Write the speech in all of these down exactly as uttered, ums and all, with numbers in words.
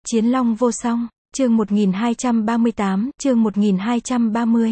Chiến Long vô song, chương một nghìn hai trăm ba mươi tám, chương một nghìn hai trăm ba mươi.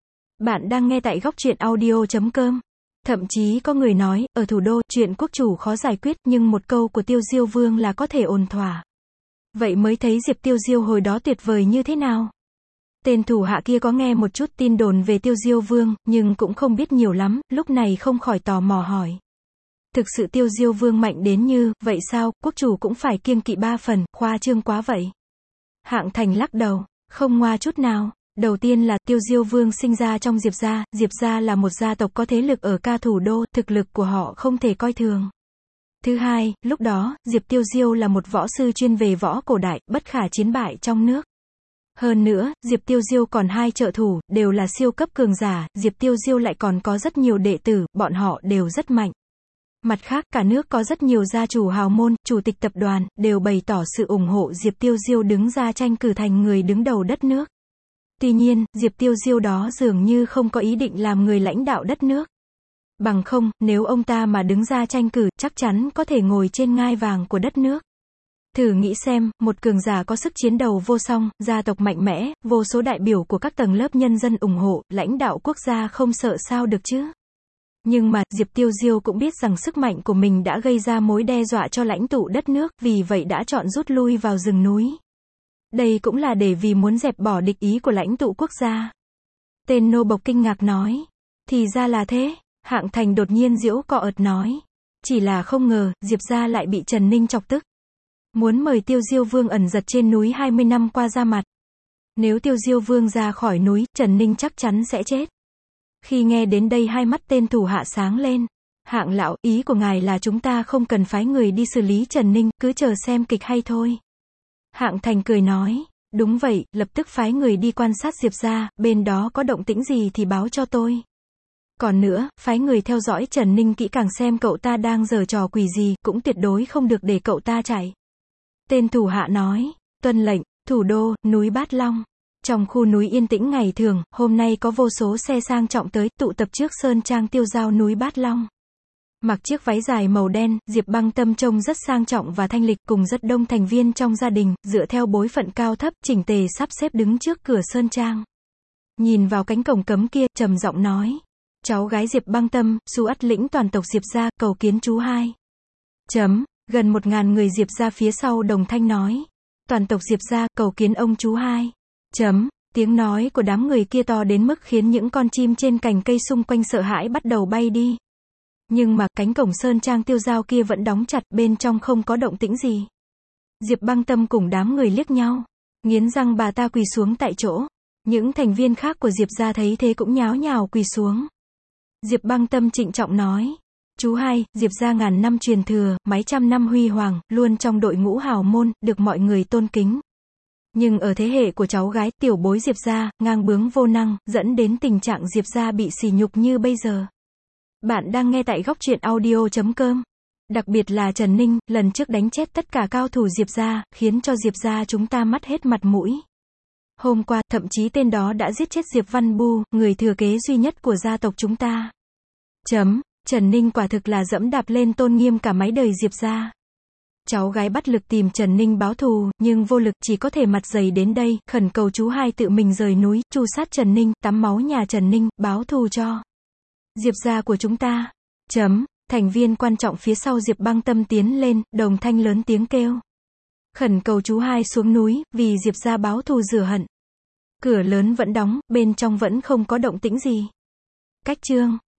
Bạn đang nghe tại góc truyện audio chấm com. Thậm chí có người nói, ở thủ đô, chuyện quốc chủ khó giải quyết, nhưng một câu của Tiêu Diêu Vương là có thể ổn thỏa. Vậy mới thấy Diệp Tiêu Diêu hồi đó tuyệt vời như thế nào. Tên thủ hạ kia có nghe một chút tin đồn về Tiêu Diêu Vương, nhưng cũng không biết nhiều lắm, lúc này không khỏi tò mò hỏi. Thực sự Tiêu Diêu Vương mạnh đến như, vậy sao, quốc chủ cũng phải kiêng kỵ ba phần, khoa trương quá vậy. Hạng Thành lắc đầu, không ngoa chút nào. Đầu tiên là, Tiêu Diêu Vương sinh ra trong Diệp gia, Diệp gia là một gia tộc có thế lực ở ca thủ đô, thực lực của họ không thể coi thường. Thứ hai, lúc đó, Diệp Tiêu Diêu là một võ sư chuyên về võ cổ đại, bất khả chiến bại trong nước. Hơn nữa, Diệp Tiêu Diêu còn hai trợ thủ, đều là siêu cấp cường giả, Diệp Tiêu Diêu lại còn có rất nhiều đệ tử, bọn họ đều rất mạnh. Mặt khác, cả nước có rất nhiều gia chủ hào môn, chủ tịch tập đoàn, đều bày tỏ sự ủng hộ Diệp Tiêu Diêu đứng ra tranh cử thành người đứng đầu đất nước. Tuy nhiên, Diệp Tiêu Diêu đó dường như không có ý định làm người lãnh đạo đất nước. Bằng không, nếu ông ta mà đứng ra tranh cử, chắc chắn có thể ngồi trên ngai vàng của đất nước. Thử nghĩ xem, một cường giả có sức chiến đầu vô song, gia tộc mạnh mẽ, vô số đại biểu của các tầng lớp nhân dân ủng hộ, lãnh đạo quốc gia không sợ sao được chứ. Nhưng mà, Diệp Tiêu Diêu cũng biết rằng sức mạnh của mình đã gây ra mối đe dọa cho lãnh tụ đất nước, vì vậy đã chọn rút lui vào rừng núi. Đây cũng là để vì muốn dẹp bỏ địch ý của lãnh tụ quốc gia. Tên nô bộc kinh ngạc nói. Thì ra là thế, Hạng Thành đột nhiên giễu cọ ợt nói. Chỉ là không ngờ, Diệp gia lại bị Trần Ninh chọc tức. Muốn mời Tiêu Diêu Vương ẩn giật trên núi hai mươi năm qua ra mặt. Nếu Tiêu Diêu Vương ra khỏi núi, Trần Ninh chắc chắn sẽ chết. Khi nghe đến đây hai mắt tên thủ hạ sáng lên. Hạng lão, ý của ngài là chúng ta không cần phái người đi xử lý Trần Ninh, cứ chờ xem kịch hay thôi. Hạng Thành cười nói, đúng vậy, lập tức phái người đi quan sát Diệp gia, bên đó có động tĩnh gì thì báo cho tôi. Còn nữa, phái người theo dõi Trần Ninh kỹ càng xem cậu ta đang giở trò quỷ gì, cũng tuyệt đối không được để cậu ta chạy. Tên thủ hạ nói, tuân lệnh. Thủ đô, núi Bát Long. Trong khu núi yên tĩnh ngày thường, hôm nay có vô số xe sang trọng tới, tụ tập trước sơn trang tiêu giao núi Bát Long. Mặc chiếc váy dài màu đen, Diệp Băng Tâm trông rất sang trọng và thanh lịch, cùng rất đông thành viên trong gia đình, dựa theo bối phận cao thấp, chỉnh tề sắp xếp đứng trước cửa sơn trang. Nhìn vào cánh cổng cấm kia, trầm giọng nói. Cháu gái Diệp Băng Tâm, Su Ắt lĩnh toàn tộc Diệp gia, cầu kiến chú hai. Chấm, gần một ngàn người Diệp gia phía sau đồng thanh nói. Toàn tộc Diệp gia, cầu kiến ông chú hai. Chấm, tiếng nói của đám người kia to đến mức khiến những con chim trên cành cây xung quanh sợ hãi bắt đầu bay đi. Nhưng mà, cánh cổng sơn trang tiêu giao kia vẫn đóng chặt, bên trong không có động tĩnh gì. Diệp Băng Tâm cùng đám người liếc nhau. Nghiến răng bà ta quỳ xuống tại chỗ. Những thành viên khác của Diệp gia thấy thế cũng nháo nhào quỳ xuống. Diệp Băng Tâm trịnh trọng nói. Chú hai, Diệp gia ngàn năm truyền thừa, mấy trăm năm huy hoàng, luôn trong đội ngũ hào môn, được mọi người tôn kính. Nhưng ở thế hệ của cháu gái, tiểu bối Diệp gia, ngang bướng vô năng, dẫn đến tình trạng Diệp gia bị sỉ nhục như bây giờ. Bạn đang nghe tại góc truyện audio chấm com. Đặc biệt là Trần Ninh, lần trước đánh chết tất cả cao thủ Diệp gia, khiến cho Diệp gia chúng ta mất hết mặt mũi. Hôm qua, thậm chí tên đó đã giết chết Diệp Văn Bu, người thừa kế duy nhất của gia tộc chúng ta. Chấm, Trần Ninh quả thực là dẫm đạp lên tôn nghiêm cả mấy đời Diệp gia. Cháu gái bắt lực tìm Trần Ninh báo thù, nhưng vô lực, chỉ có thể mặt dày đến đây, khẩn cầu chú hai tự mình rời núi, tru sát Trần Ninh, tắm máu nhà Trần Ninh, báo thù cho Diệp gia của chúng ta. Chấm, thành viên quan trọng phía sau Diệp Băng Tâm tiến lên, đồng thanh lớn tiếng kêu. Khẩn cầu chú hai xuống núi, vì Diệp gia báo thù rửa hận. Cửa lớn vẫn đóng, bên trong vẫn không có động tĩnh gì. Cách chương